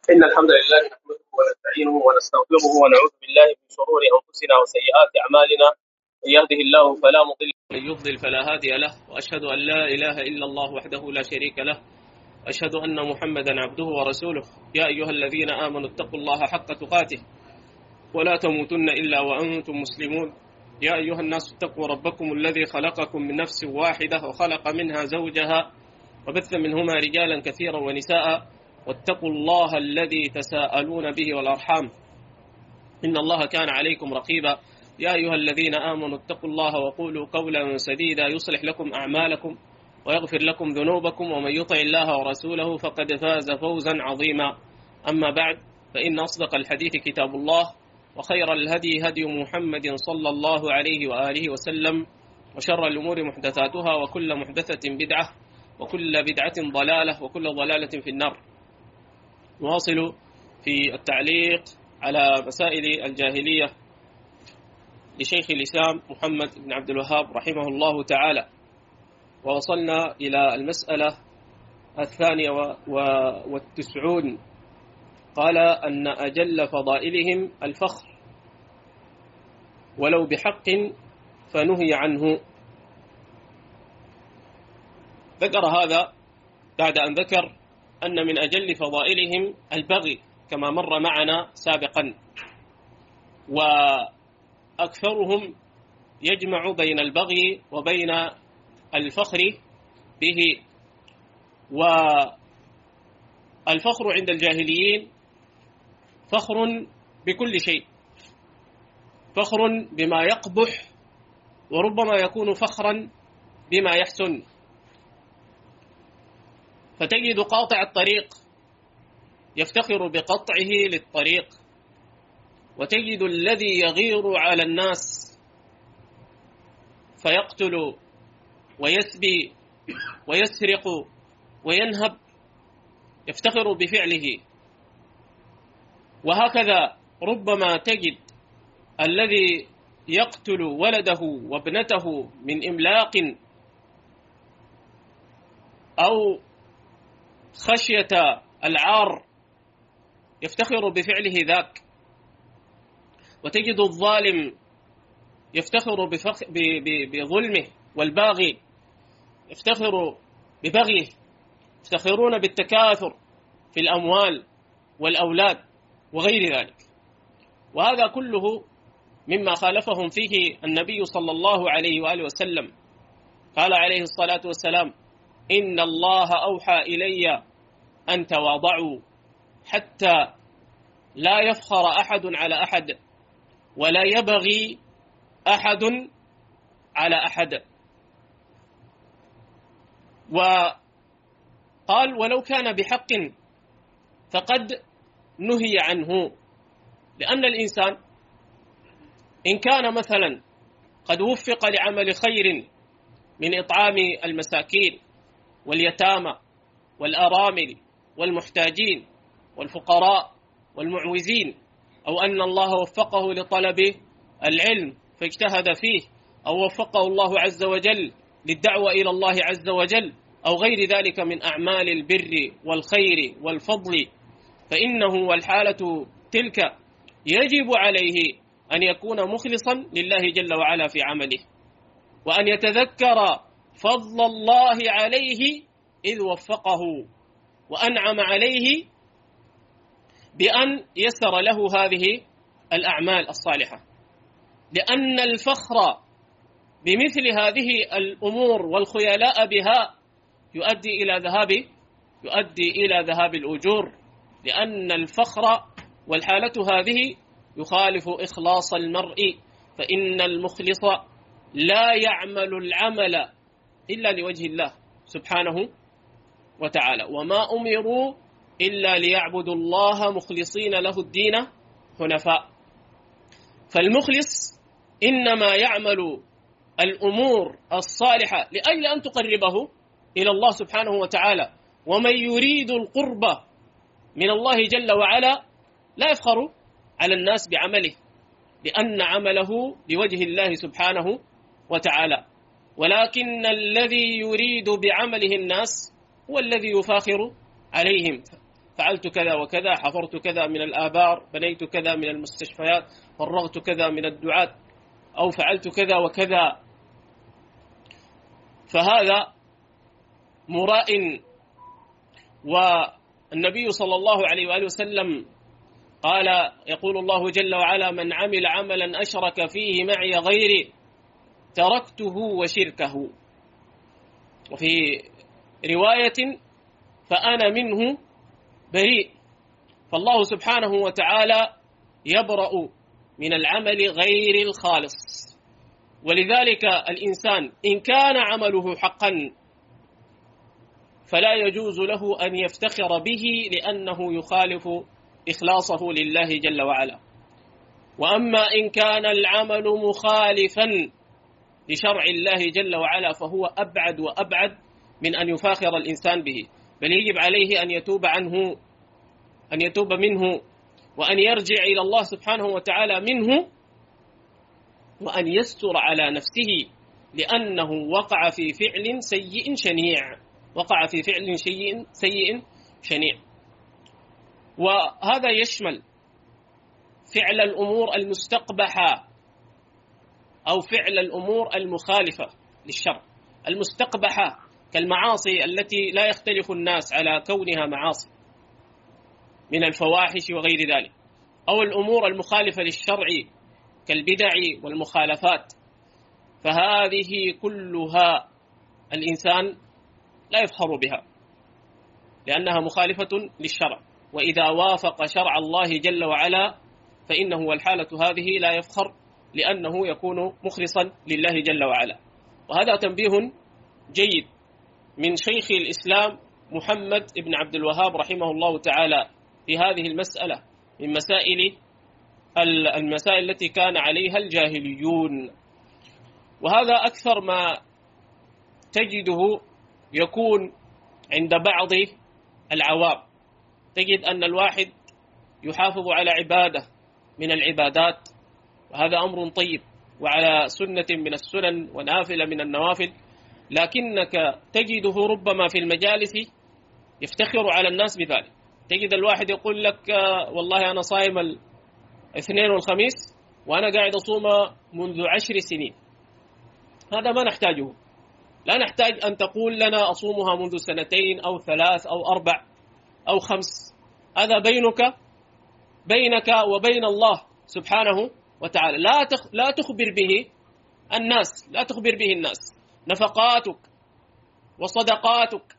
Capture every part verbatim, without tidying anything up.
إن الحمد لله نحمده ونستعينه ونستغفره ونعوذ بالله من شرور أنفسنا وسيئات أعمالنا. من يهده الله فلا مضل له ومن يضلل فلا هادي له، وأشهد أن لا إله إلا الله وحده لا شريك له، أشهد أن محمدا عبده ورسوله. يا أيها الذين آمنوا اتقوا الله حق تقاته ولا تموتن إلا وأنتم مسلمون. يا أيها الناس اتقوا ربكم الذي خلقكم من نفس واحدة وخلق منها زوجها وبث منهما رجالا كثيرا ونساء، واتقوا الله الذي تساءلون به والأرحام إن الله كان عليكم رقيبا. يا أيها الذين آمنوا اتقوا الله وقولوا قولا سديدا يصلح لكم أعمالكم ويغفر لكم ذنوبكم، ومن يطع الله ورسوله فقد فاز فوزا عظيما. أما بعد، فإن أصدق الحديث كتاب الله، وخير الهدي هدي محمد صلى الله عليه وآله وسلم، وشر الأمور محدثاتها، وكل محدثة بدعة، وكل بدعة ضلالة، وكل ضلالة في النار. نواصل في التعليق على مسائل الجاهلية لشيخ الإسلام محمد بن عبد الوهاب رحمه الله تعالى، ووصلنا إلى المسألة الثانية والتسعون. قال أن أجل فضائلهم الفخر ولو بحق فنهي عنه. ذكر هذا بعد أن ذكر أن من أجل فضائلهم البغي كما مر معنا سابقا، وأكثرهم يجمع بين البغي وبين الفخر به. والفخر عند الجاهليين فخر بكل شيء، فخر بما يقبح، وربما يكون فخرا بما يحسن. فتجد قاطع الطريق يفتخر بقطعه للطريق، وتجد الذي يغير على الناس فيقتل ويسبي ويسرق وينهب يفتخر بفعله. وهكذا ربما تجد الذي يقتل ولده وابنته من إملاق أو خشية العار يفتخر بفعله ذاك. وتجد الظالم يفتخر بظلمه، والباغي يفتخر ببغيه، يفتخرون بالتكاثر في الأموال والأولاد وغير ذلك. وهذا كله مما خالفهم فيه النبي صلى الله عليه وآله وسلم. قال عليه الصلاة والسلام: إن الله أوحى إلي أن تواضعوا حتى لا يفخر أحد على أحد ولا يبغي أحد على أحد. وقال: ولو كان بحق فقد نهي عنه. لأن الإنسان إن كان مثلا قد وفق لعمل خير من إطعام المساكين واليتامى والأرامل والمحتاجين والفقراء والمعوزين، أو أن الله وفقه لطلب العلم فاجتهد فيه، أو وفقه الله عز وجل للدعوة إلى الله عز وجل، أو غير ذلك من أعمال البر والخير والفضل، فإنه والحالة تلك يجب عليه أن يكون مخلصا لله جل وعلا في عمله، وأن يتذكر فضل الله عليه إذ وفقه وأنعم عليه بأن يسر له هذه الأعمال الصالحة. لأن الفخر بمثل هذه الأمور والخيلاء بها يؤدي إلى ذهاب يؤدي إلى ذهاب الأجور، لأن الفخر والحالة هذه يخالف إخلاص المرء، فإن المخلص لا يعمل العمل إلا لوجه الله سبحانه وتعالى، وما أمروا إلا ليعبدوا الله مخلصين له الدين حنفاء. فالمخلص إنما يعمل الأمور الصالحة لأجل أن تقربه إلى الله سبحانه وتعالى. ومن يريد القرب من الله جل وعلا لا يفخر على الناس بعمله، لأن عمله لوجه الله سبحانه وتعالى. ولكن الذي يريد بعمله الناس هو الذي يفاخر عليهم. فعلت كذا وكذا، حفرت كذا من الآبار، بنيت كذا من المستشفيات، فرغت كذا من الدعاة، أو فعلت كذا وكذا. فهذا مراء. والنبي صلى الله عليه وآله وسلم قال، يقول الله جل وعلا: من عمل عملا أشرك فيه معي غيري تركته وشركه. وفي رواية: فأنا منه بريء. فالله سبحانه وتعالى يبرأ من العمل غير الخالص. ولذلك الإنسان إن كان عمله حقا فلا يجوز له أن يفتخر به، لأنه يخالف إخلاصه لله جل وعلا. وأما إن كان العمل مخالفا لشرع الله جل وعلا فهو أبعد وأبعد من أن يفاخر الإنسان به، بل يجب عليه أن يتوب عنه، أن يتوب منه، وأن يرجع إلى الله سبحانه وتعالى منه، وأن يستر على نفسه، لأنه وقع في فعل سيء شنيع، وقع في فعل سيء سيء شنيع. وهذا يشمل فعل الأمور المستقبحة أو فعل الأمور المخالفة للشرع. المستقبحة كالمعاصي التي لا يختلف الناس على كونها معاصي من الفواحش وغير ذلك، أو الأمور المخالفة للشرع كالبدع والمخالفات، فهذه كلها الإنسان لا يفخر بها لأنها مخالفة للشرع. وإذا وافق شرع الله جل وعلا فإنه والحالة هذه لا يفخر، لأنه يكون مخلصا لله جل وعلا. وهذا تنبيه جيد من شيخ الإسلام محمد بن عبد الوهاب رحمه الله تعالى في هذه المسألة، من مسائل المسائل التي كان عليها الجاهليون. وهذا أكثر ما تجده يكون عند بعض العوام. تجد أن الواحد يحافظ على عبادة من العبادات، وهذا أمر طيب، وعلى سنة من السنن ونافلة من النوافل، لكنك تجده ربما في المجالس يفتخر على الناس بذلك. تجد الواحد يقول لك: والله أنا صايم الاثنين والخميس وأنا قاعد أصوم منذ عشر سنين. هذا ما نحتاجه. لا نحتاج أن تقول لنا أصومها منذ سنتين أو ثلاث أو أربع أو خمس. هذا بينك بينك وبين الله سبحانه وتعالى. لا لا تخبر به الناس، لا تخبر به الناس. نفقاتك وصدقاتك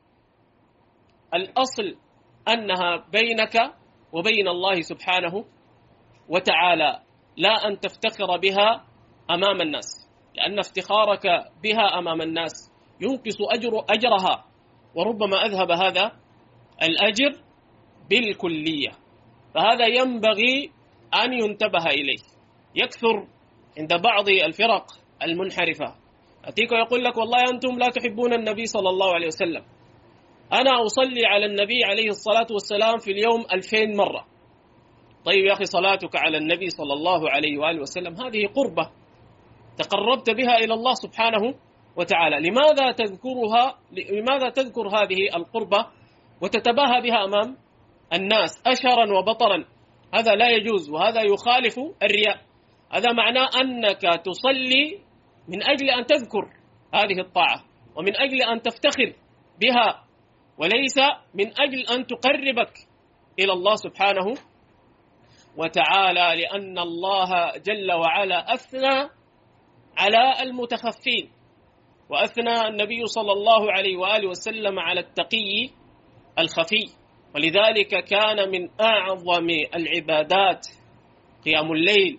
الأصل أنها بينك وبين الله سبحانه وتعالى، لا أن تفتخر بها أمام الناس، لأن افتخارك بها أمام الناس ينقص أجر أجرها، وربما أذهب هذا الأجر بالكلية. فهذا ينبغي أن ينتبه إليه. يكثر عند بعض الفرق المنحرفة أتيك ويقول لك: والله أنتم لا تحبون النبي صلى الله عليه وسلم، أنا أصلي على النبي عليه الصلاة والسلام في اليوم ألفين مرة. طيب يا أخي، صلاتك على النبي صلى الله عليه وآله وسلم هذه قربة تقربت بها إلى الله سبحانه وتعالى. لماذا تذكرها؟ لماذا تذكر هذه القربة وتتباهى بها أمام الناس أشرا وبطرا؟ هذا لا يجوز، وهذا يخالف الرياء. هذا معناه أنك تصلي من أجل أن تذكر هذه الطاعة، ومن أجل أن تفتخر بها، وليس من أجل أن تقربك إلى الله سبحانه وتعالى. لأن الله جل وعلا أثنى على المتخفين، وأثنى النبي صلى الله عليه وآله وسلم على التقي الخفي. ولذلك كان من أعظم العبادات قيام الليل،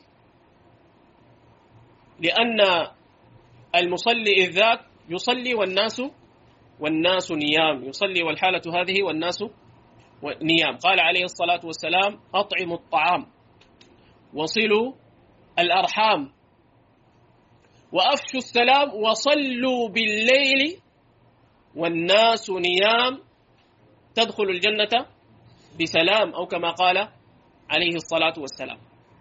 لأن المصلي إذ ذاك يصلي والناس والناس نيام، يصلي والحالة هذه والناس نيام. قال عليه الصلاة والسلام: أطعموا الطعام وصلوا الأرحام وأفشوا السلام وصلوا بالليل والناس نيام تدخل الجنة بسلام، أو كما قال عليه الصلاة والسلام.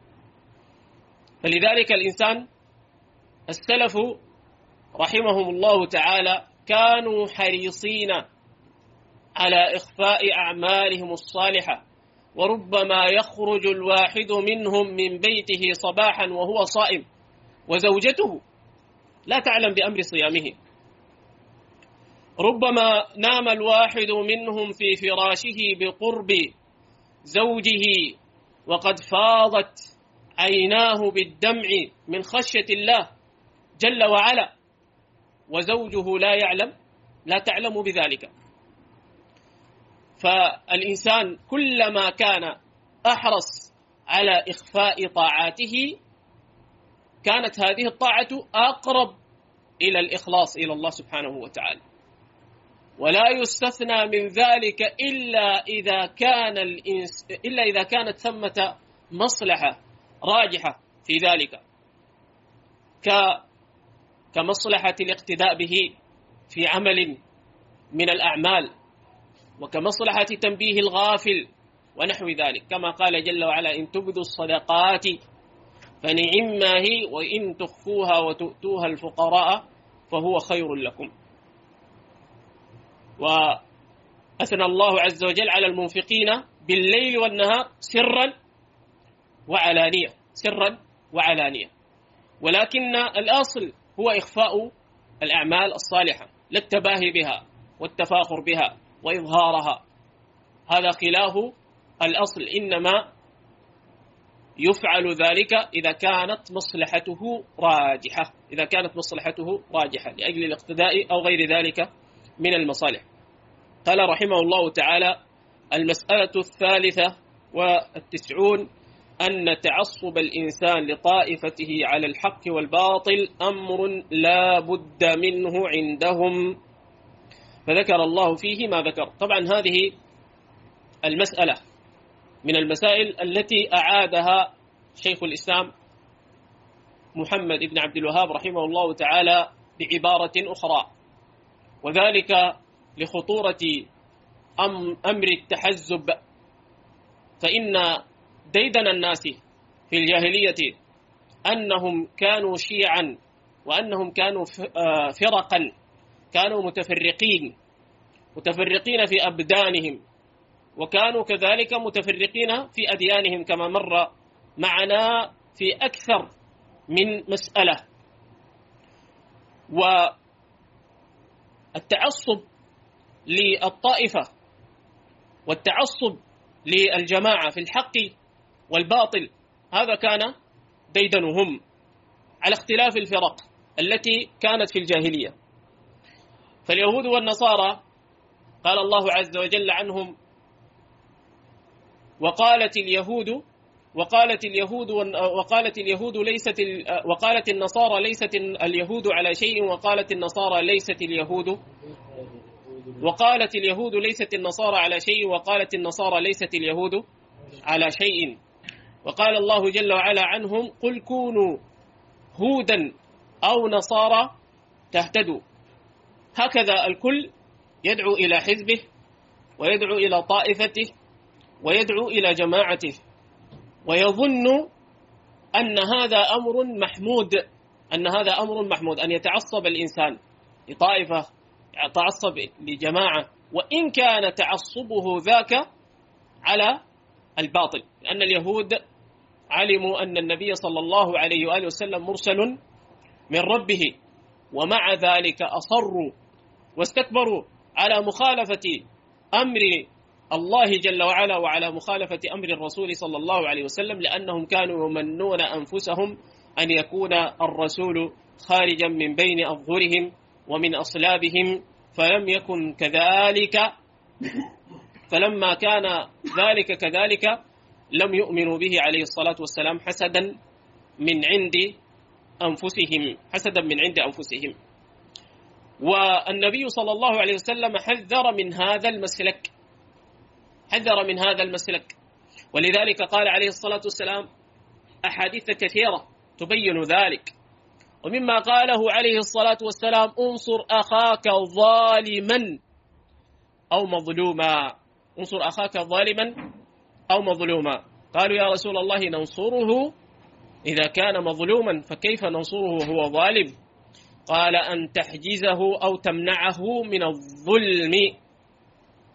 فلذلك الإنسان السلف رحمهم الله تعالى كانوا حريصين على إخفاء أعمالهم الصالحة، وربما يخرج الواحد منهم من بيته صباحا وهو صائم وزوجته لا تعلم بأمر صيامه، ربما نام الواحد منهم في فراشه بقرب زوجه وقد فاضت عيناه بالدمع من خشية الله جل وعلا، وزوجه لا يعلم لا تعلم بذلك. فالإنسان كلما كان أحرص على إخفاء طاعاته كانت هذه الطاعة أقرب إلى الإخلاص إلى الله سبحانه وتعالى، ولا يستثنى من ذلك إلا إذا كان الإنس إلا إذا كانت ثمة مصلحة راجحة في ذلك، ك كمصلحة الاقتداء به في عمل من الأعمال، وكمصلحة تنبيه الغافل ونحو ذلك، كما قال جل وعلا: إن تبدوا الصدقات فنعما هي وإن تخفوها وتؤتوها الفقراء فهو خير لكم. وأثنى الله عز وجل على المنفقين بالليل والنهار سرا وعلانية سرا وعلانية، ولكن الأصل هو إخفاء الأعمال الصالحة، لا التباهي بها والتفاخر بها وإظهارها، هذا خلاف الأصل، إنما يفعل ذلك إذا كانت مصلحته راجحة إذا كانت مصلحته راجحة لأجل الاقتداء أو غير ذلك من المصالح. قال رحمه الله تعالى: المسألة الثالثة والتسعون أن تعصب الإنسان لطائفته على الحق والباطل أمر لا بد منه عندهم، فذكر الله فيه ما ذكر. طبعا هذه المسألة من المسائل التي أعادها شيخ الإسلام محمد بن عبد الوهاب رحمه الله تعالى بعبارة أخرى، وذلك لخطورة أمر التحزب، فإن ديدن الناس في الجاهلية أنهم كانوا شيعا وأنهم كانوا فرقا، كانوا متفرقين متفرقين في أبدانهم، وكانوا كذلك متفرقين في أديانهم كما مر معنا في أكثر من مسألة. والتعصب للطائفة والتعصب للجماعة في الحق والباطل هذا كان ديدنهم على اختلاف الفرق التي كانت في الجاهلية. فاليهود والنصارى قال الله عز وجل عنهم: وقالت اليهود وقالت اليهود وقالت اليهود ليست وقالت النصارى ليست اليهود على شيء وقالت النصارى ليست اليهود وقالت اليهود ليست النصارى على شيء وقالت النصارى ليست اليهود على شيء. وقال الله جل وعلا عنهم: قل كونوا هودا أو نصارى تهتدوا. هكذا الكل يدعو إلى حزبه ويدعو إلى طائفته ويدعو إلى جماعته، ويظن أن هذا أمر محمود أن هذا أمر محمود أن يتعصب الإنسان لطائفة، يتعصب لجماعة، وإن كان تعصبه ذاك على الباطل، لأن اليهود علموا أن النبي صلى الله عليه وآله وسلم مرسل من ربه، ومع ذلك أصروا واستكبروا على مخالفة أمر الله جل وعلا وعلى مخالفة أمر الرسول صلى الله عليه وسلم، لأنهم كانوا يمنون أنفسهم أن يكون الرسول خارجا من بين أظهرهم ومن أصلابهم، فلم يكن كذلك فلما كان ذلك كذلك لم يؤمنوا به عليه الصلاة والسلام حسدا من عند أنفسهم حسدا من عند أنفسهم. والنبي صلى الله عليه وسلم حذر من هذا المسلك حذر من هذا المسلك ولذلك قال عليه الصلاة والسلام أحاديث كثيرة تبين ذلك، ومما قاله عليه الصلاة والسلام: انصر أخاك ظالما أو مظلوما انصر أخاك ظالما أو مظلوما. قالوا: يا رسول الله ننصره إذا كان مظلوما، فكيف ننصره وهو ظالم؟ قال: أن تحجزه أو تمنعه من الظلم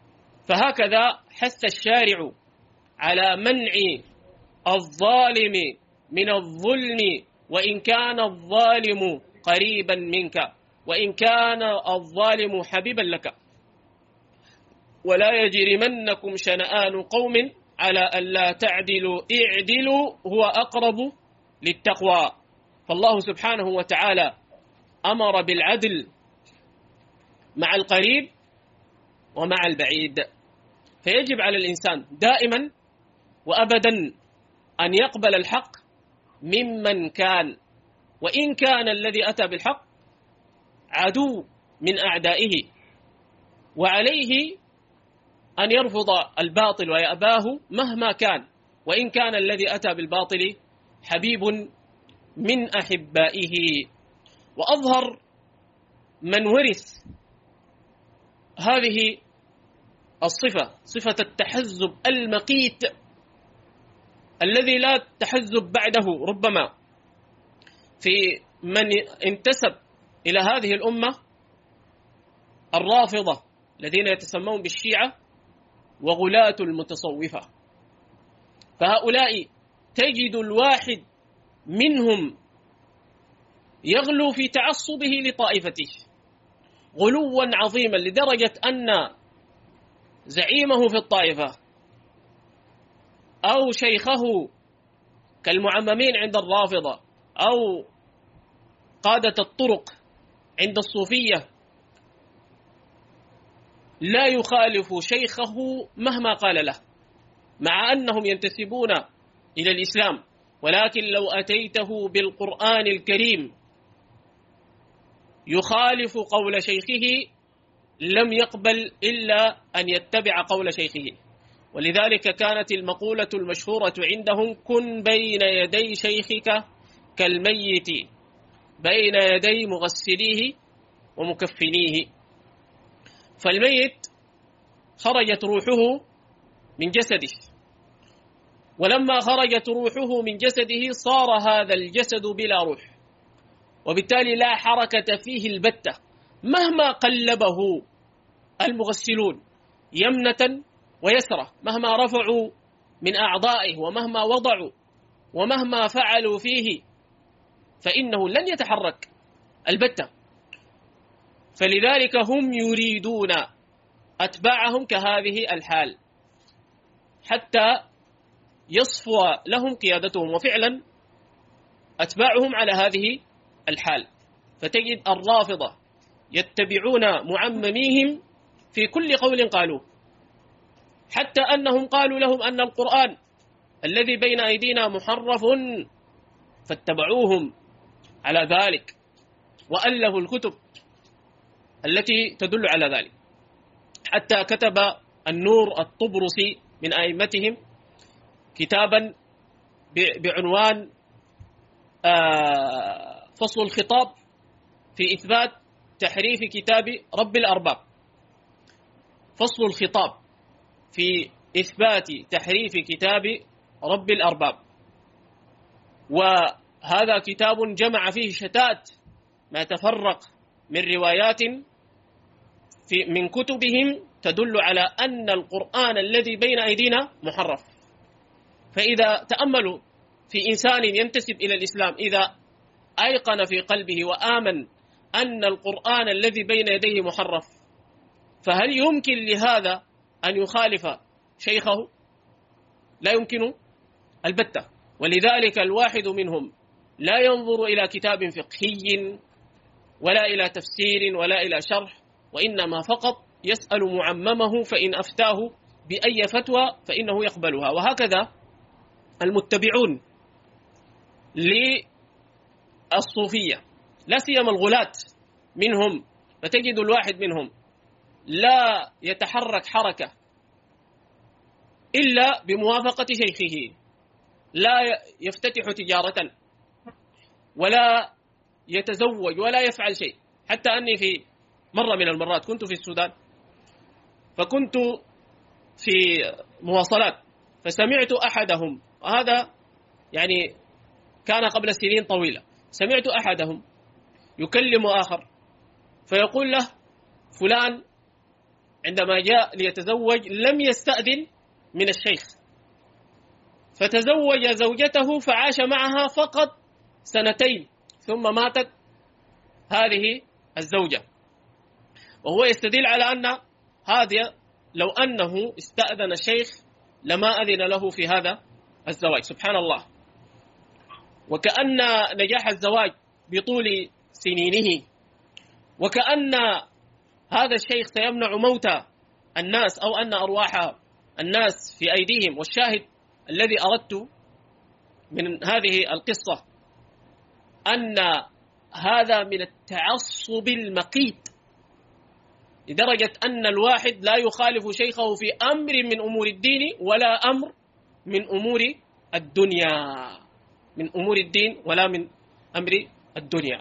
فهكذا حث الشارع على منع الظالم من الظلم وإن كان الظالم قريبا منك، وإن كان الظالم حبيبا لك. ولا يجرمنكم شنآن قوم على ألا تعدلوا اعدلوا هو أقرب للتقوى. فالله سبحانه وتعالى أمر بالعدل مع القريب ومع البعيد، فيجب على الإنسان دائما وأبدا أن يقبل الحق ممن كان، وإن كان الذي أتى بالحق عدو من أعدائه، وعليه أن يرفض الباطل ويأباه مهما كان، وإن كان الذي أتى بالباطل حبيب من أحبائه. وأظهر من ورث هذه الصفة، صفة التحزب المقيت الذي لا تحزب بعده ربما، في من انتسب إلى هذه الأمة الرافضة الذين يتسمون بالشيعة وغلاة المتصوفة. فهؤلاء تجد الواحد منهم يغلو في تعصبه لطائفته غلوا عظيما، لدرجة أن زعيمه في الطائفة أو شيخه كالمعممين عند الرافضة أو قادة الطرق عند الصوفية لا يخالف شيخه مهما قال له، مع أنهم ينتسبون إلى الإسلام، ولكن لو أتيته بالقرآن الكريم يخالف قول شيخه لم يقبل إلا أن يتبع قول شيخه. ولذلك كانت المقولة المشهورة عندهم: كن بين يدي شيخك كالميت بين يدي مغسليه ومكفنيه. فالميت خرجت روحه من جسده، ولما خرجت روحه من جسده صار هذا الجسد بلا روح، وبالتالي لا حركة فيه البتة، مهما قلبه المغسلون يمنة ويسرة، مهما رفعوا من أعضائه ومهما وضعوا ومهما فعلوا فيه فإنه لن يتحرك البتة. فلذلك هم يريدون أتباعهم كهذه الحال حتى يصفو لهم قيادتهم، وفعلا أتباعهم على هذه الحال. فتجد الرافضة يتبعون معمميهم في كل قول قالوه، حتى أنهم قالوا لهم أن القرآن الذي بين أيدينا محرف فاتبعوهم على ذلك، وألفوا الكتب التي تدل على ذلك. حتى كتب النور الطبرسي من أئمتهم كتابا بعنوان فصل الخطاب في إثبات تحريف كتاب رب الأرباب، فصل الخطاب في إثبات تحريف كتاب رب الأرباب. وهذا كتاب جمع فيه شتات ما تفرق من روايات في من كتبهم تدل على أن القرآن الذي بين أيدينا محرف. فإذا تأملوا في إنسان ينتسب إلى الإسلام، إذا أيقن في قلبه وآمن أن القرآن الذي بين يديه محرف، فهل يمكن لهذا أن يخالف شيخه؟ لا يمكن البتة. ولذلك الواحد منهم لا ينظر إلى كتاب فقهي ولا إلى تفسير ولا إلى شرح، وإنما فقط يسأل معممه، فإن أفتاه بأي فتوى فإنه يقبلها. وهكذا المتبعون للصوفية لا سيما الغلاة منهم، فتجد الواحد منهم لا يتحرك حركة إلا بموافقة شيخه، لا يفتتح تجارة ولا يتزوج ولا يفعل شيء. حتى أني في مرة من المرات كنت في السودان، فكنت في مواصلات فسمعت أحدهم، وهذا يعني كان قبل سنين طويلة، سمعت أحدهم يكلم آخر فيقول له: فلان عندما جاء ليتزوج لم يستأذن من الشيخ، فتزوج زوجته فعاش معها فقط سنتين ثم ماتت هذه الزوجة، وهو يستدل على أن هذا لو أنه استأذن الشيخ لما أذن له في هذا الزواج. سبحان الله. وكأن نجاح الزواج بطول سنينه، وكأن هذا الشيخ سيمنع موت الناس أو أن أرواح الناس في أيديهم. والشاهد الذي أردت من هذه القصة أن هذا من التعصب المقيت، لدرجة أن الواحد لا يخالف شيخه في أمر من أمور الدين ولا أمر من أمور الدنيا، من أمور الدين ولا من أمر الدنيا.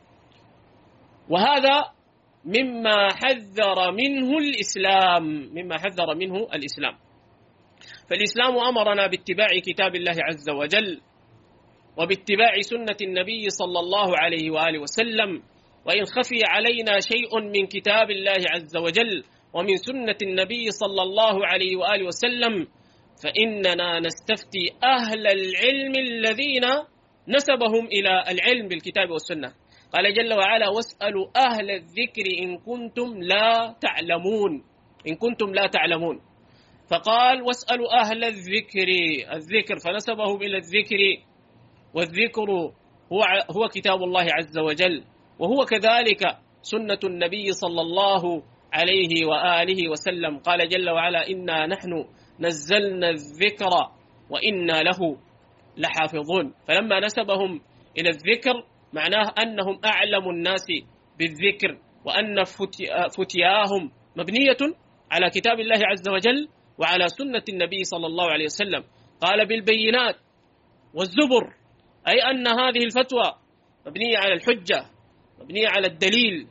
وهذا مما حذر منه الإسلام، مما حذر منه الإسلام. فالإسلام أمرنا باتباع كتاب الله عز وجل وباتباع سنة النبي صلى الله عليه وآله وسلم، وإن خفي علينا شيء من كتاب الله عز وجل ومن سنة النبي صلى الله عليه وآله وسلم فإننا نستفتي أهل العلم الذين نسبهم إلى العلم بالكتاب والسنة. قال جل وعلا: واسألوا أهل الذكر إن كنتم لا تعلمون، إن كنتم لا تعلمون. فقال: واسألوا أهل الذكر، الذكر فنسبهم إلى الذكر، والذكر هو هو كتاب الله عز وجل، وهو كذلك سنة النبي صلى الله عليه وآله وسلم. قال جل وعلا: إنا نحن نزلنا الذكر وإنا له لحافظون. فلما نسبهم إلى الذكر معناه أنهم أعلم الناس بالذكر، وأن فتياهم مبنية على كتاب الله عز وجل وعلى سنة النبي صلى الله عليه وسلم. قال: بالبينات والزبر، أي أن هذه الفتوى مبنية على الحجة، مبنية على الدليل.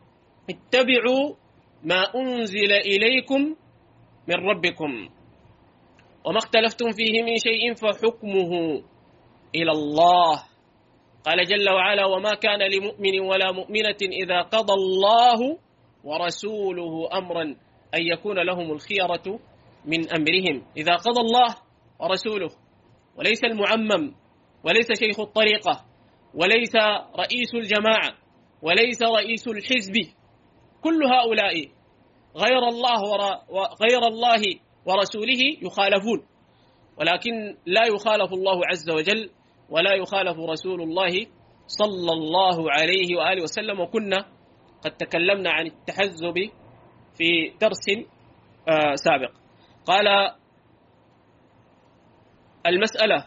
اتبعوا ما أنزل إليكم من ربكم وما اختلفتم فيه من شيء فحكمه إلى الله. قال جل وعلا: وما كان لمؤمن ولا مؤمنة إذا قضى الله ورسوله أمرا أن يكون لهم الخيرة من أمرهم. إذا قضى الله ورسوله، وليس المعمم، وليس شيخ الطريقة، وليس رئيس الجماعة، وليس رئيس الحزب. كل هؤلاء غير الله غير الله ورسوله يخالفون، ولكن لا يخالف الله عز وجل ولا يخالف رسول الله صلى الله عليه وآله وسلم. وكنا قد تكلمنا عن التحزب في درس سابق. قال: المسألة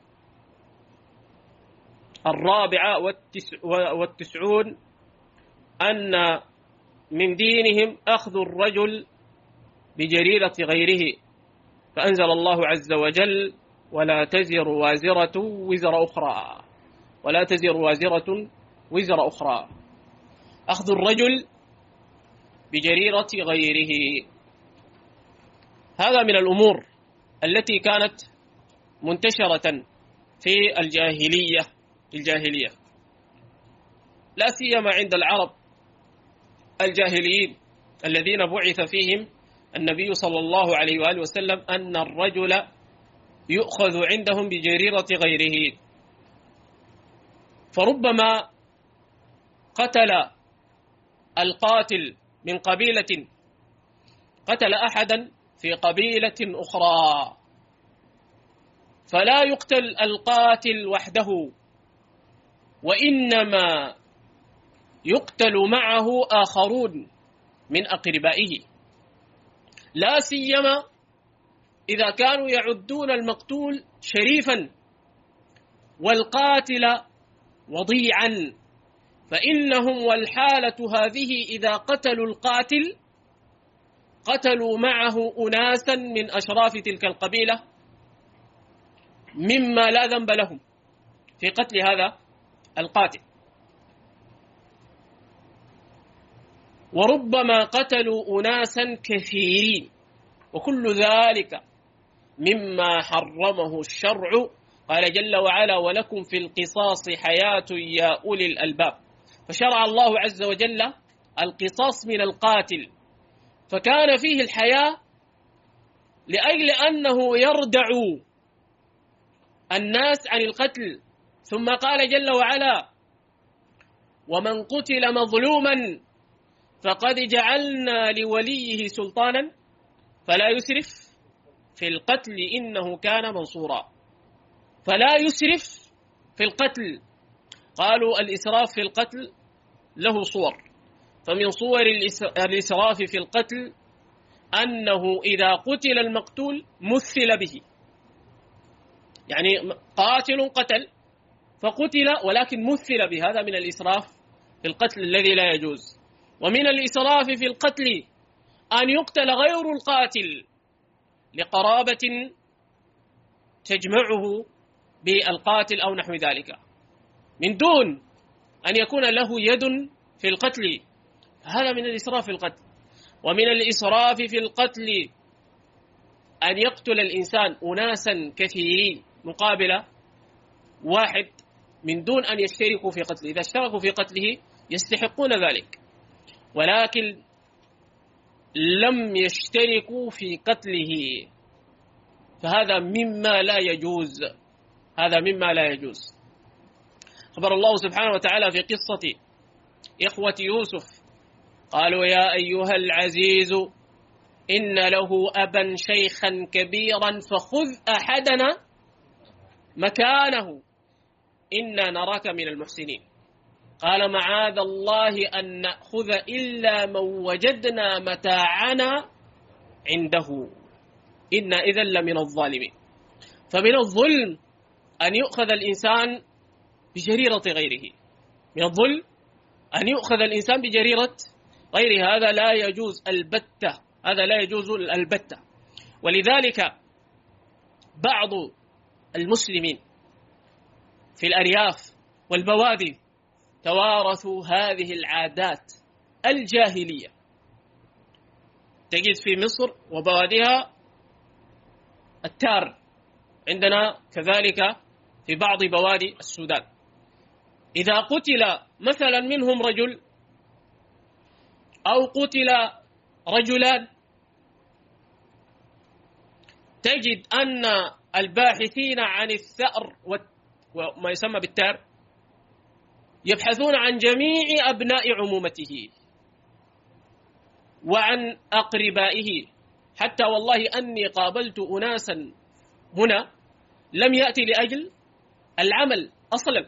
الرابعة والتسعون أن من دينهم أخذ الرجل بجريرة غيره، فأنزل الله عز وجل: ولا تزر وازرة وزر أخرى، ولا تزر وازرة وزر أخرى. أخذ الرجل بجريرة غيره هذا من الأمور التي كانت منتشرة في الجاهلية الجاهلية لا سيما عند العرب الجاهليين الذين بعث فيهم النبي صلى الله عليه وآله وسلم، أن الرجل يؤخذ عندهم بجريرة غيره. فربما قتل القاتل من قبيلة قتل أحدا في قبيلة أخرى، فلا يقتل القاتل وحده، وإنما يقتل معه آخرون من أقربائه، لا سيما إذا كانوا يعدون المقتول شريفا والقاتل وضيعا، فإنهم والحالة هذه إذا قتلوا القاتل قتلوا معه أناسا من أشراف تلك القبيلة مما لا ذنب لهم في قتل هذا القاتل، وربما قتلوا أناسا كثيرين، وكل ذلك مما حرمه الشرع. قال جل وعلا: ولكم في القصاص حياة يا أولي الألباب. فشرع الله عز وجل القصاص من القاتل، فكان فيه الحياة لأجل أنه يردع الناس عن القتل. ثم قال جل وعلا: ومن قتل مظلوما فقد جعلنا لوليه سلطانا فلا يسرف في القتل إنه كان منصورا. فلا يسرف في القتل. قالوا الإسراف في القتل له صور، فمن صور الإسراف في القتل أنه إذا قتل المقتول مثل به، يعني قاتل قتل فقتل ولكن مثل به، هذا من الإسراف في القتل الذي لا يجوز. ومن الإسراف في القتل أن يقتل غير القاتل لقرابة تجمعه بالقاتل أو نحو ذلك، من دون أن يكون له يد في القتل، هذا من الإسراف في القتل. ومن الإسراف في القتل أن يقتل الإنسان أناسا كثيرين مقابل واحد من دون أن يشتركوا في قتله. إذا اشتركوا في قتله يستحقون ذلك، ولكن لم يشتركوا في قتله، فهذا مما لا يجوز، هذا مما لا يجوز. خبر الله سبحانه وتعالى في قصة إخوة يوسف، قالوا: يا أيها العزيز إن له أبا شيخا كبيرا فخذ أحدنا مكانه إنا نراك من المحسنين. قال: معاذ الله أن نأخذ إلا من وجدنا متاعنا عنده إنا إذا لمن الظالمين. فمن الظلم أن يؤخذ الإنسان بجريرة غيره، من الظلم أن يؤخذ الإنسان بجريرة غيره، هذا لا يجوز البتة، هذا لا يجوز البتة. ولذلك بعض المسلمين في الأرياف والبوادي توارثوا هذه العادات الجاهلية. تجد في مصر وبواديها التار، عندنا كذلك في بعض بوادي السودان. إذا قتل مثلا منهم رجل أو قتل رجلان، تجد أن الباحثين عن الثأر وما يسمى بالتار يبحثون عن جميع أبناء عمومته وعن أقربائه، حتى والله أني قابلت أناسا هنا لم يأتي لأجل العمل أصلا،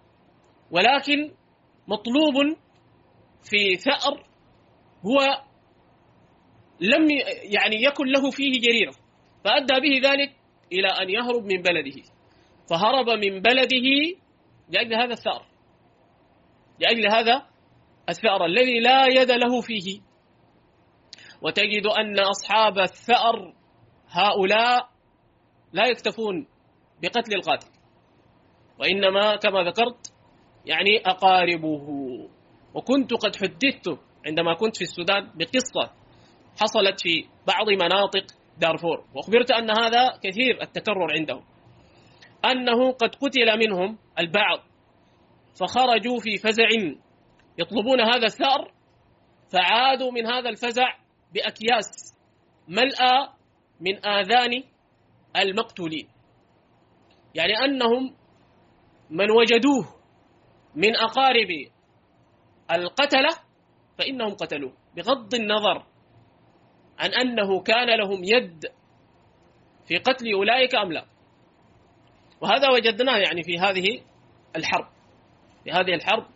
ولكن مطلوب في ثأر هو لم يعني يكن له فيه جريرة، فأدى به ذلك إلى أن يهرب من بلده، فهرب من بلده لأجل هذا الثأر، لأجل هذا الثأر الذي لا يد له فيه. وتجد أن أصحاب الثأر هؤلاء لا يكتفون بقتل القاتل، وإنما كما ذكرت يعني أقاربه. وكنت قد حدثت عندما كنت في السودان بقصة حصلت في بعض مناطق دارفور، وأخبرت أن هذا كثير التكرر عندهم، أنه قد قتل منهم البعض فخرجوا في فزع يطلبون هذا الثأر، فعادوا من هذا الفزع بأكياس ملأى من آذان المقتولين، يعني أنهم من وجدوه من أقارب القتلة فإنهم قتلوه، بغض النظر عن أنه كان لهم يد في قتل أولئك أم لا. وهذا وجدناه يعني في هذه الحرب، في هذه الحرب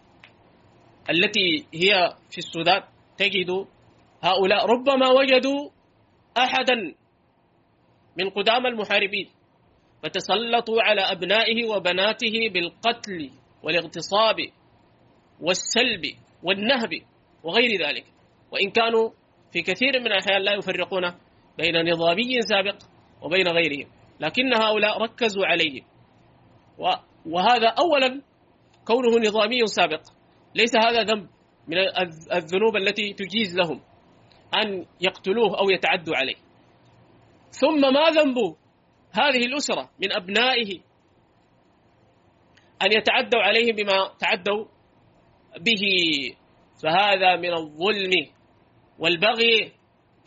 التي هي في السودان، تجد هؤلاء ربما وجدوا أحدا من قدام المحاربين فتسلطوا على أبنائه وبناته بالقتل والاغتصاب والسلب والنهب وغير ذلك، وإن كانوا في كثير من الأحيان لا يفرقون بين نظامي سابق وبين غيرهم، لكن هؤلاء ركزوا عليه. وهذا أولا كونه نظامي سابق ليس هذا ذنب من الذنوب التي تجيز لهم أن يقتلوه أو يتعدوا عليه. ثم ما ذنب هذه الأسرة من أبنائه أن يتعدوا عليهم بما تعدوا به؟ فهذا من الظلم والبغي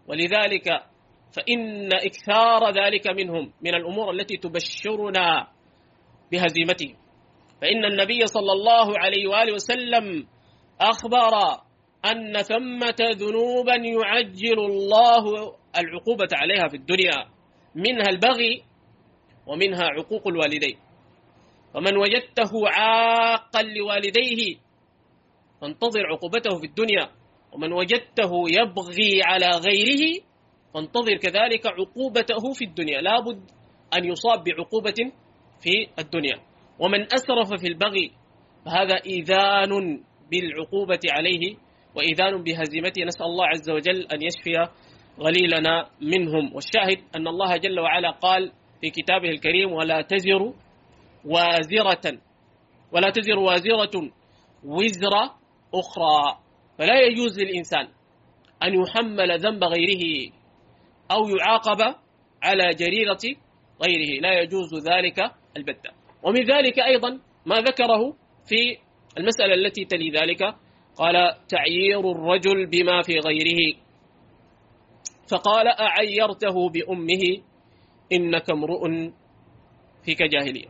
ولذلك فإن إكثار ذلك منهم من الأمور التي تبشرنا بهزيمتهم. فإن النبي صلى الله عليه وآله وسلم أخبر أن ثمة ذنوبا يعجل الله العقوبة عليها في الدنيا، منها البغي ومنها عقوق الوالدين. فمن وجدته عاقا لوالديه فانتظر عقوبته في الدنيا، ومن وجدته يبغي على غيره فانتظر كذلك عقوبته في الدنيا. لابد أن يصاب بعقوبة في الدنيا. ومن أسرف في البغي فهذا إذان بالعقوبة عليه وإذان بهزيمته. نسأل الله عز وجل أن يشفي غليلنا منهم. والشاهد أن الله جل وعلا قال في كتابه الكريم: ولا تزر وازرة ولا تزر وازرة وزر أخرى. فلا يجوز للإنسان أن يحمل ذنب غيره أو يعاقب على جريرة غيره، لا يجوز ذلك البتة. ومن ذلك أيضا ما ذكره في المسألة التي تلي ذلك، قال: تعيير الرجل بما في غيره، فقال: أعيرته بأمه إنك امرؤ فيك جاهلية.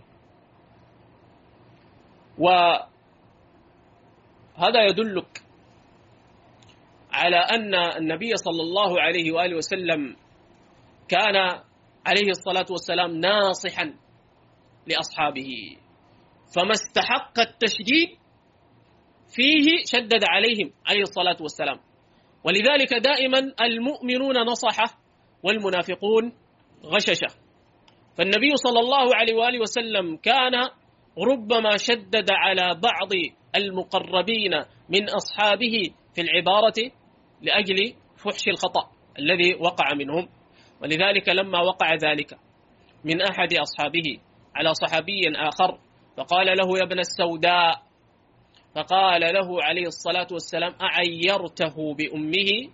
وهذا يدلك على أن النبي صلى الله عليه وآله وسلم كان عليه الصلاة والسلام ناصحا لأصحابه، فما استحق التشديد فيه شدد عليهم عليه الصلاة والسلام. ولذلك دائما المؤمنون نصحة والمنافقون غششة. فالنبي صلى الله عليه وآله وسلم كان ربما شدد على بعض المقربين من أصحابه في العبارة لأجل فحش الخطأ الذي وقع منهم. ولذلك لما وقع ذلك من أحد أصحابه على صحابي آخر فقال له: يا ابن السوداء، فقال له عليه الصلاة والسلام: أعيرته بأمه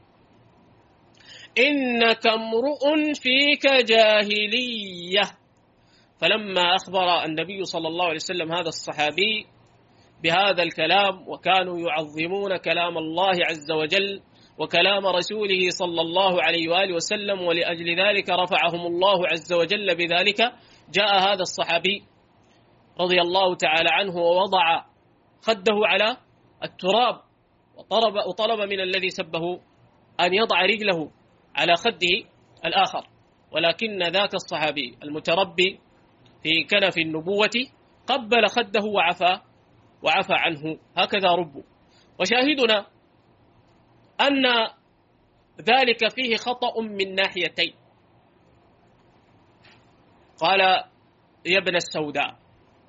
إنك امرؤ فيك جاهلية. فلما أخبر النبي صلى الله عليه وسلم هذا الصحابي بهذا الكلام، وكانوا يعظمون كلام الله عز وجل وكلام رسوله صلى الله عليه وآله وسلم، ولأجل ذلك رفعهم الله عز وجل بذلك، جاء هذا الصحابي رضي الله تعالى عنه ووضع خده على التراب وطلب, وطلب من الذي سبه أن يضع رجله على خده الآخر. ولكن ذاك الصحابي المتربي في كنف النبوة قبل خده وعفى وعفى عنه. هكذا ربوا. وشاهدنا أن ذلك فيه خطأ من ناحيتين. قال: يا ابن السوداء.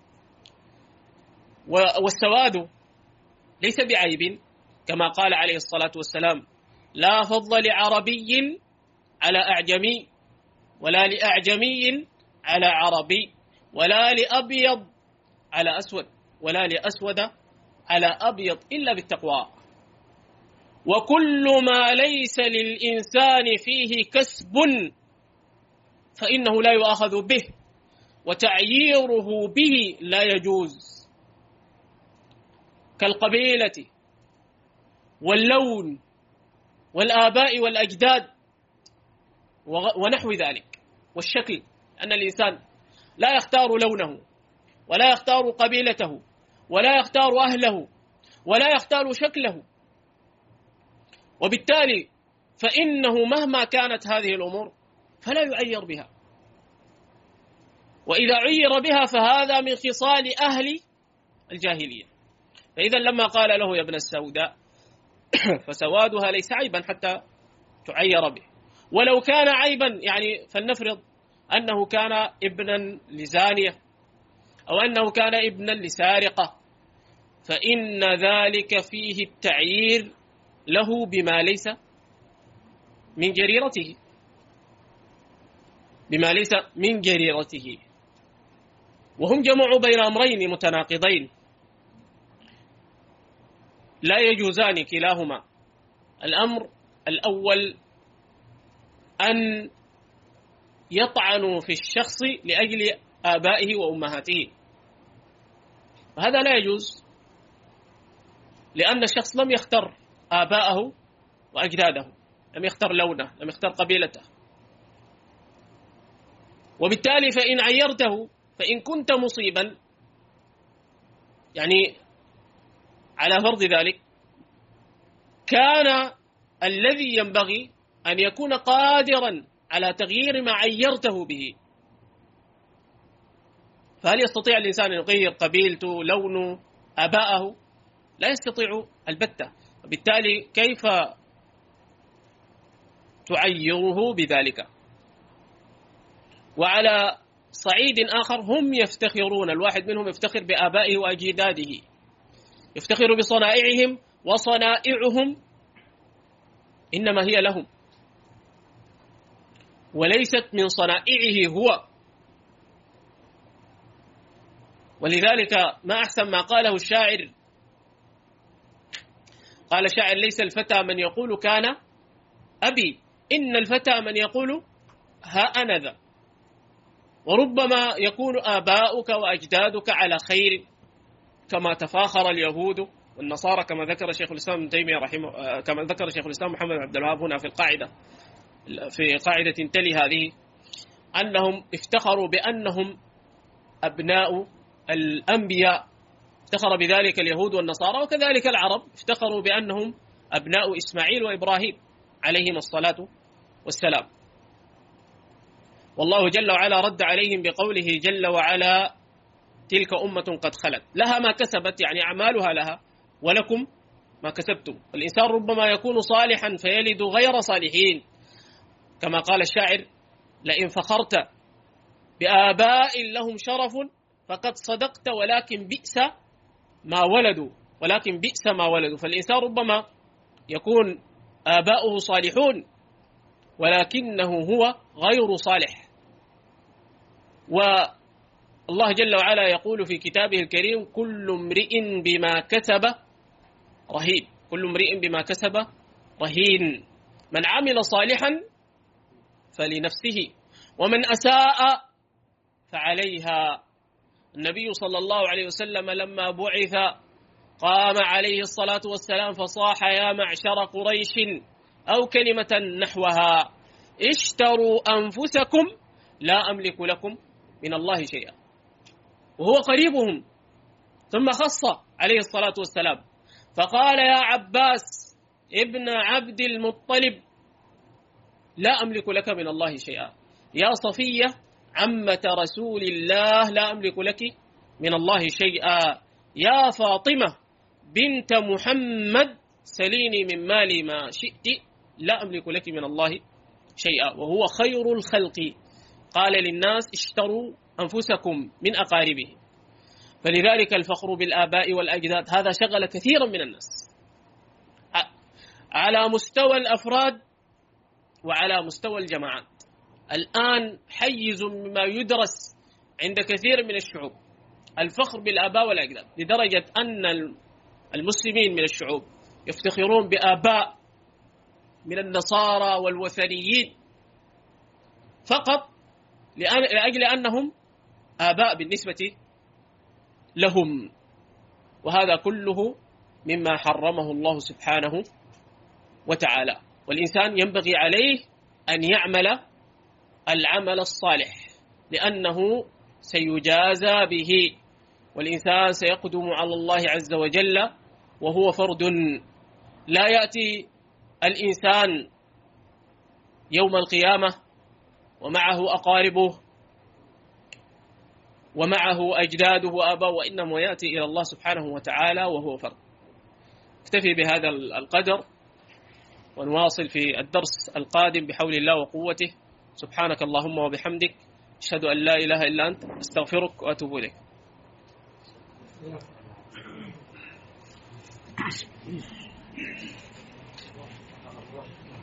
والسواد ليس بعيب، كما قال عليه الصلاة والسلام: لا فضل لعربي على أعجمي، ولا لأعجمي على عربي، ولا لأبيض على أسود، ولا لأسود على أبيض إلا بالتقوى. وكل ما ليس للإنسان فيه كسب فإنه لا يؤاخذ به، وتعييره به لا يجوز، كالقبيلة واللون والآباء والأجداد ونحو ذلك والشكل. أن الإنسان لا يختار لونه، ولا يختار قبيلته، ولا يختار أهله، ولا يختار شكله. وبالتالي فإنه مهما كانت هذه الأمور فلا يعير بها، وإذا عير بها فهذا من خصال أهل الجاهلية. فإذا لما قال له: يا ابن السوداء، فسوادها ليس عيبا حتى تعير به. ولو كان عيبا، يعني فلنفرض أنه كان ابنا لزانية أو أنه كان ابنا لسارقة، فإن ذلك فيه التعيير له بما ليس من جريرته، بما ليس من جريرته. وهم جمعوا بين أمرين متناقضين لا يجوزان كلاهما. الأمر الأول أن يطعنوا في الشخص لأجل آبائه وأمهاته، وهذا لا يجوز، لأن الشخص لم يختر آباءه وأجداده، لم يختر لونه، لم يختر قبيلته. وبالتالي فإن عيرته، فإن كنت مصيبا، يعني على فرض ذلك، كان الذي ينبغي أن يكون قادرا على تغيير ما عيرته به. فهل يستطيع الإنسان أن يغير قبيلته، لونه، آباءه؟ لا يستطيع البتة. وبالتالي كيف تعيره بذلك؟ وعلى صعيد آخر هم يفتخرون، الواحد منهم يفتخر بآبائه وأجداده، يفتخر بصنائعهم، وصنائعهم إنما هي لهم وليست من صنائعه هو. ولذلك ما أحسن ما قاله الشاعر، قال الشاعر: ليس الفتى من يقول كان أبي، إن الفتى من يقول ها أنا ذا. وربما يكون آباؤك وأجدادك على خير كما تفاخر اليهود والنصارى، كما ذكر شيخ الإسلام ابن تيمية رحمه، كما ذكر شيخ الإسلام محمد بن عبد الوهاب هنا في القاعدة، في قاعدة تلي هذه، أنهم افتخروا بأنهم أبناء الأنبياء، افتخر بذلك اليهود والنصارى، وكذلك العرب افتخروا بأنهم أبناء إسماعيل وإبراهيم عليهم الصلاة والسلام. والله جل وعلا رد عليهم بقوله جل وعلا: تلك أمة قد خلت لها ما كسبت، يعني أعمالها لها، ولكم ما كسبتم. الإنسان ربما يكون صالحا فيلد غير صالحين، كما قال الشاعر: لئن فخرت بآباء لهم شرف فقد صدقت ولكن بئس ما ولدوا، ولكن بئس ما ولدوا. فالإنسان ربما يكون آباؤه صالحون ولكنه هو غير صالح. والله جل وعلا يقول في كتابه الكريم: كل امرئ بما كسب رهين، كل امرئ بما كسب رهين، من عمل صالحا فلنفسه ومن أساء فعليها. النبي صلى الله عليه وسلم لما بعث قام عليه الصلاة والسلام فصاح: يا معشر قريش، أو كلمة نحوها: اشتروا أنفسكم لا أملك لكم من الله شيئا. وهو قريبهم، ثم خص عليه الصلاة والسلام فقال: يا عباس ابن عبد المطلب، لا أملك لك من الله شيئا. يا صفية عمة رسول الله، لا أملك لك من الله شيئا. يا فاطمة بنت محمد، سليني من مالي ما شئت، لا أملك لك من الله شيئا. وهو خير الخلق، قال للناس: اشتروا أنفسكم من أقاربه. فلذلك الفخر بالآباء والأجداد هذا شغل كثيرا من الناس على مستوى الأفراد وعلى مستوى الجماعات. الآن حيز مما يدرس عند كثير من الشعوب الفخر بالآباء والأجداد، لدرجة أن المسلمين من الشعوب يفتخرون بآباء من النصارى والوثنيين فقط لأجل أنهم آباء بالنسبة لهم. وهذا كله مما حرمه الله سبحانه وتعالى. والإنسان ينبغي عليه أن يعمل العمل الصالح لأنه سيجازى به، والإنسان سيقدم على الله عز وجل وهو فرد. لا يأتي الإنسان يوم القيامة ومعه أقاربه ومعه أجداده وآباؤه، وإنما يأتي إلى الله سبحانه وتعالى وهو فرد. اكتفي بهذا القدر ونواصل في الدرس القادم بحول الله وقوته. سبحانك اللهم وبحمدك، أشهد أن لا إله إلا أنت، أستغفرك وأتوب إليك.